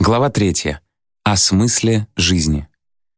Глава 3. О смысле жизни.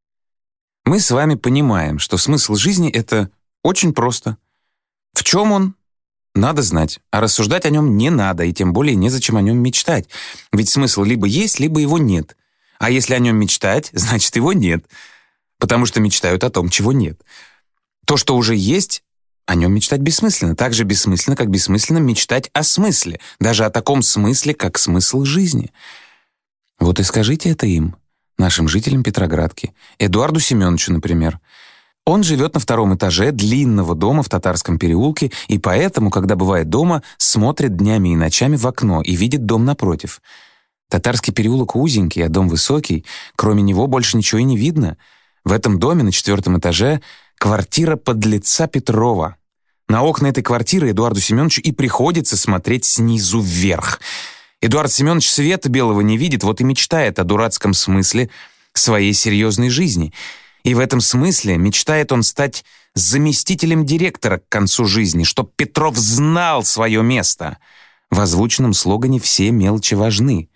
Мы с вами понимаем, что смысл жизни — это очень просто. В чем он? Надо знать, а рассуждать о нем не надо, и тем более незачем о нем мечтать. Ведь смысл либо есть, либо его нет. А если о нем мечтать, значит, его нет. Потому что мечтают о том, чего нет. То, что уже есть, о нем мечтать бессмысленно. Так же бессмысленно, как бессмысленно мечтать о смысле. Даже о таком смысле, как смысл жизни. Вот и скажите это им, нашим жителям Петроградки, Эдуарду Семеновичу, например. Он живет на 2-м этаже длинного дома в Татарском переулке, и поэтому, когда бывает дома, смотрит днями и ночами в окно и видит дом напротив. Татарский переулок узенький, а дом высокий, кроме него больше ничего и не видно. В этом доме на 4-м этаже квартира подлеца Петрова. На окна этой квартиры Эдуарду Семеновичу и приходится смотреть снизу вверх. Эдуард Семенович света белого не видит, вот и мечтает о дурацком смысле своей серьезной жизни. И в этом смысле мечтает он стать заместителем директора к концу жизни, чтоб Петров знал свое место. В озвученном слогане все мелочи важны.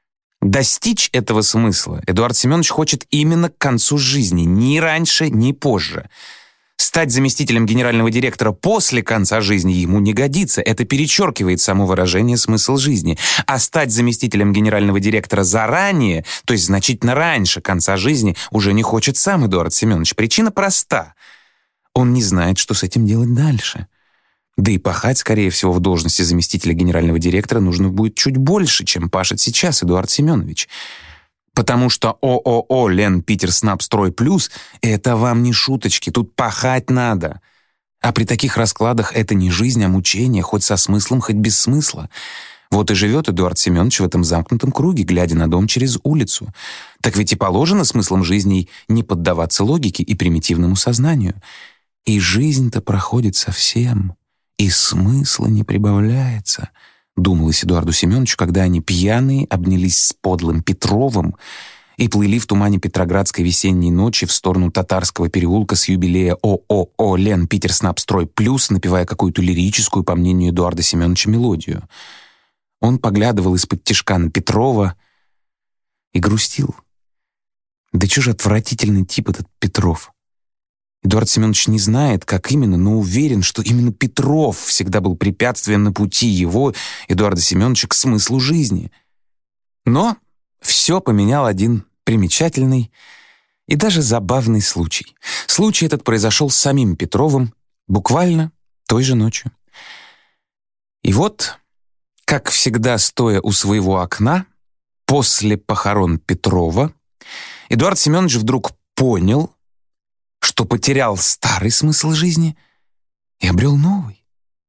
Достичь этого смысла Эдуард Семенович хочет именно к концу жизни, ни раньше, ни позже. Стать заместителем генерального директора после конца жизни ему не годится. Это перечеркивает само выражение «смысл жизни». А стать заместителем генерального директора заранее, то есть значительно раньше конца жизни, уже не хочет сам Эдуард Семенович. Причина проста. Он не знает, что с этим делать дальше. Да и пахать, скорее всего, в должности заместителя генерального директора нужно будет чуть больше, чем пашет сейчас Эдуард Семенович. Потому что ООО «Ленпитерснабстрой Плюс» — это вам не шуточки, тут пахать надо. А при таких раскладах это не жизнь, а мучение, хоть со смыслом, хоть без смысла. Вот и живет Эдуард Семенович в этом замкнутом круге, глядя на дом через улицу. Так ведь и положено смыслом жизни не поддаваться логике и примитивному сознанию. И жизнь-то проходит совсем, и смысла не прибавляется — думалось Эдуарду Семеновичу, когда они пьяные обнялись с подлым Петровым и плыли в тумане петроградской весенней ночи в сторону Татарского переулка с юбилея ООО «Ленпитерснабстрой Плюс», напевая какую-то лирическую, по мнению Эдуарда Семеновича, мелодию. Он поглядывал из-под тишка на Петрова и грустил. Да чё же отвратительный тип этот Петров. Эдуард Семенович не знает, как именно, но уверен, что именно Петров всегда был препятствием на пути его, Эдуарда Семеновича, к смыслу жизни. Но все поменял один примечательный и даже забавный случай. Случай этот произошел с самим Петровым буквально той же ночью. И вот, как всегда, стоя у своего окна, после похорон Петрова, Эдуард Семенович вдруг понял, что потерял старый смысл жизни и обрел новый.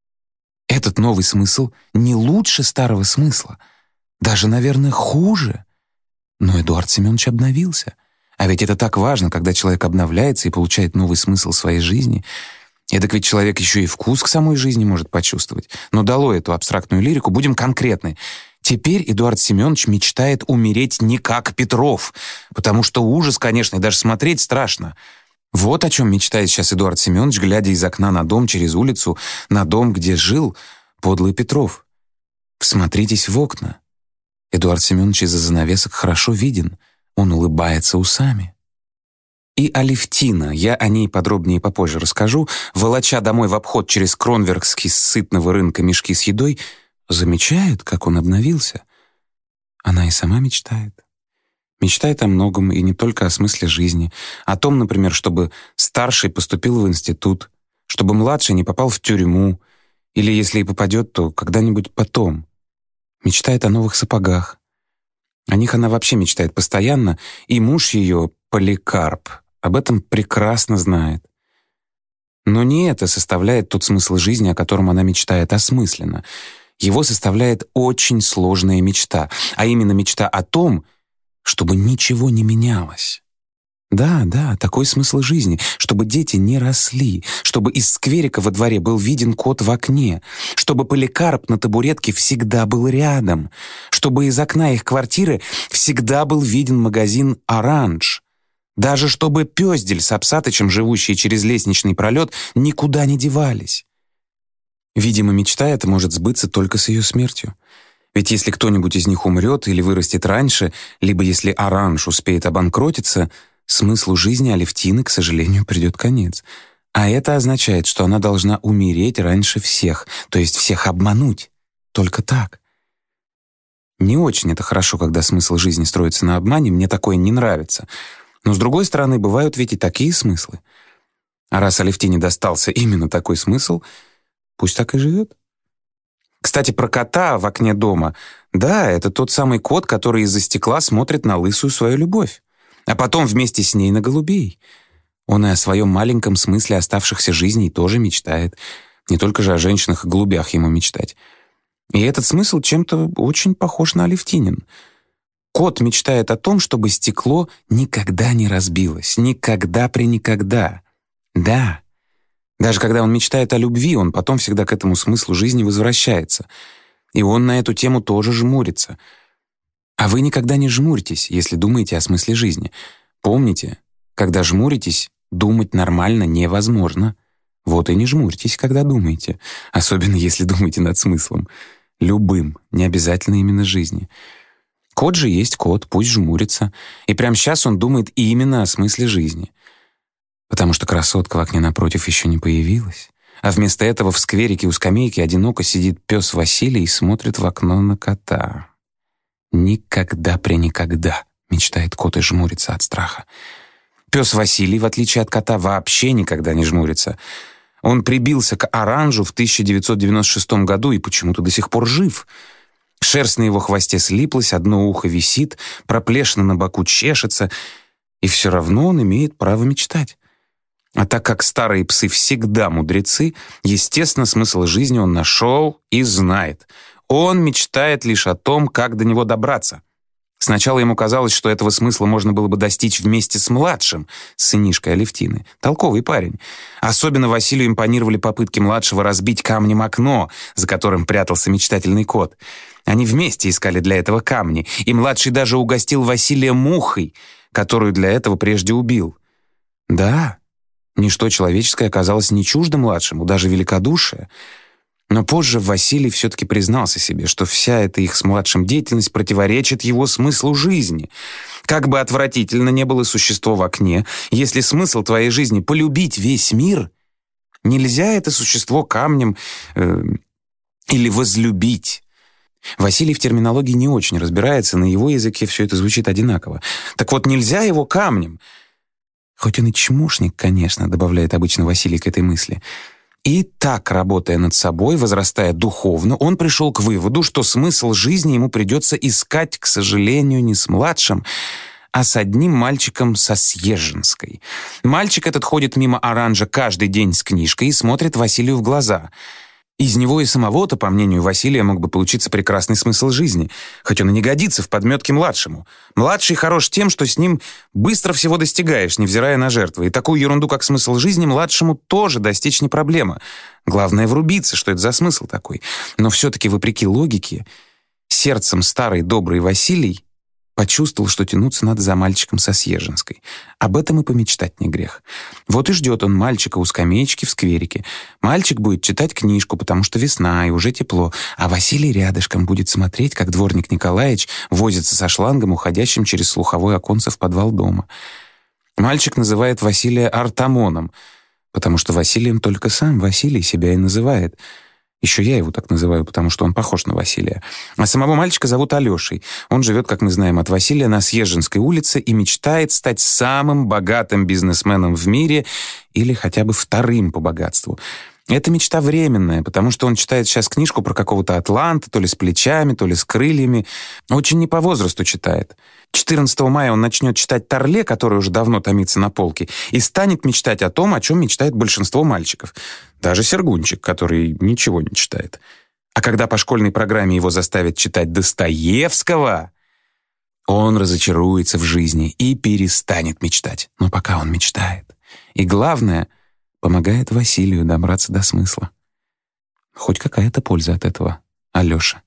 Этот новый смысл не лучше старого смысла, даже, наверное, хуже. Но Эдуард Семенович обновился. А ведь это так важно, когда человек обновляется и получает новый смысл своей жизни. Эдак ведь человек еще и вкус к самой жизни может почувствовать. Но долой эту абстрактную лирику, будем конкретны. Теперь Эдуард Семенович мечтает умереть не как Петров, потому что ужас, конечно, и даже смотреть страшно. Вот о чем мечтает сейчас Эдуард Семенович, глядя из окна на дом через улицу, на дом, где жил подлый Петров. Всмотритесь в окна. Эдуард Семенович из-за занавесок хорошо виден. Он улыбается усами. И Алевтина, я о ней подробнее попозже расскажу, волоча домой в обход через Кронверкский с сытного рынка мешки с едой, замечает, как он обновился. Она и сама мечтает. Мечтает о многом, и не только о смысле жизни. О том, например, чтобы старший поступил в институт, чтобы младший не попал в тюрьму, или, если и попадет, то когда-нибудь потом. Мечтает о новых сапогах. О них она вообще мечтает постоянно, и муж ее, Поликарп, об этом прекрасно знает. Но не это составляет тот смысл жизни, о котором она мечтает осмысленно. Его составляет очень сложная мечта, а именно мечта о том, чтобы ничего не менялось. Да, такой смысл жизни, чтобы дети не росли, чтобы из скверика во дворе был виден кот в окне, чтобы Поликарп на табуретке всегда был рядом, чтобы из окна их квартиры всегда был виден магазин «Оранж», даже чтобы Пёздель с Апсатычем, живущие через лестничный пролет, никуда не девались. Видимо, мечта эта может сбыться только с ее смертью. Ведь если кто-нибудь из них умрет или вырастет раньше, либо если Оранж успеет обанкротиться, смыслу жизни Алевтины, к сожалению, придет конец. А это означает, что она должна умереть раньше всех, то есть всех обмануть. Только так. Не очень это хорошо, когда смысл жизни строится на обмане, мне такое не нравится. Но, с другой стороны, бывают ведь и такие смыслы. А раз Алевтине достался именно такой смысл, пусть так и живет. Кстати, про кота в окне дома. Да, это тот самый кот, который из-за стекла смотрит на лысую свою любовь, а потом вместе с ней на голубей. Он и о своем маленьком смысле оставшихся жизней тоже мечтает. Не только же о женщинах и голубях ему мечтать. И этот смысл чем-то очень похож на Алевтинин. Кот мечтает о том, чтобы стекло никогда не разбилось. Никогда. Да. Даже когда он мечтает о любви, он потом всегда к этому смыслу жизни возвращается. И он на эту тему тоже жмурится. А вы никогда не жмуритесь, если думаете о смысле жизни. Помните, когда жмуритесь, думать нормально невозможно. Вот и не жмурьтесь, когда думаете. Особенно, если думаете над смыслом. Любым, не обязательно именно жизни. Кот же есть кот, пусть жмурится. И прямо сейчас он думает именно о смысле жизни. Потому что красотка в окне напротив еще не появилась. А вместо этого в скверике у скамейки одиноко сидит пес Василий и смотрит в окно на кота. Никогда, мечтает кот и жмурится от страха. Пес Василий, в отличие от кота, вообще никогда не жмурится. Он прибился к Оранжу в 1996 году и почему-то до сих пор жив. Шерсть на его хвосте слиплась, одно ухо висит, проплешина на боку чешется, и все равно он имеет право мечтать. А так как старые псы всегда мудрецы, естественно, смысл жизни он нашел и знает. Он мечтает лишь о том, как до него добраться. Сначала ему казалось, что этого смысла можно было бы достичь вместе с младшим, сынишкой Алевтины. Толковый парень. Особенно Василию импонировали попытки младшего разбить камнем окно, за которым прятался мечтательный кот. Они вместе искали для этого камни, и младший даже угостил Василия мухой, которую для этого прежде убил. Да, ничто человеческое оказалось не чуждо младшему, даже великодушие. Но позже Василий все-таки признался себе, что вся эта их с младшим деятельность противоречит его смыслу жизни. Как бы отвратительно не было существо в окне, если смысл твоей жизни — полюбить весь мир, нельзя это существо камнем или возлюбить. Василий в терминологии не очень разбирается, на его языке все это звучит одинаково. Так вот, нельзя его камнем. Хоть он и чмошник, конечно, добавляет обычно Василий к этой мысли. И так, работая над собой, возрастая духовно, он пришел к выводу, что смысл жизни ему придется искать, к сожалению, не с младшим, а с одним мальчиком со Съезженской. Мальчик этот ходит мимо Оранжа каждый день с книжкой и смотрит Василию в глаза. Из него и самого-то, по мнению Василия, мог бы получиться прекрасный смысл жизни, хоть он и не годится в подметке младшему. Младший хорош тем, что с ним быстро всего достигаешь, невзирая на жертвы, и такую ерунду, как смысл жизни, младшему тоже достичь не проблема. Главное — врубиться, что это за смысл такой. Но все-таки, вопреки логике, сердцем старый добрый Василий почувствовал, что тянуться надо за мальчиком со Съезженской. Об этом и помечтать не грех. Вот и ждет он мальчика у скамеечки в скверике. Мальчик будет читать книжку, потому что весна и уже тепло, а Василий рядышком будет смотреть, как дворник Николаич возится со шлангом, уходящим через слуховое оконце в подвал дома. Мальчик называет Василия Артамоном, потому что Василием только сам Василий себя и называет. Еще я его так называю, потому что он похож на Василия. А самого мальчика зовут Алешей. Он живет, как мы знаем, от Василия на Съезженской улице и мечтает стать самым богатым бизнесменом в мире или хотя бы вторым по богатству. Эта мечта временная, потому что он читает сейчас книжку про какого-то атланта, то ли с плечами, то ли с крыльями. Очень не по возрасту читает. 14 мая он начнет читать Торле, который уже давно томится на полке, и станет мечтать о том, о чем мечтает большинство мальчиков. Даже Сергунчик, который ничего не читает. А когда по школьной программе его заставят читать Достоевского, он разочаруется в жизни и перестанет мечтать. Но пока он мечтает. И главное — помогает Василию добраться до смысла. Хоть какая-то польза от этого, Алёша.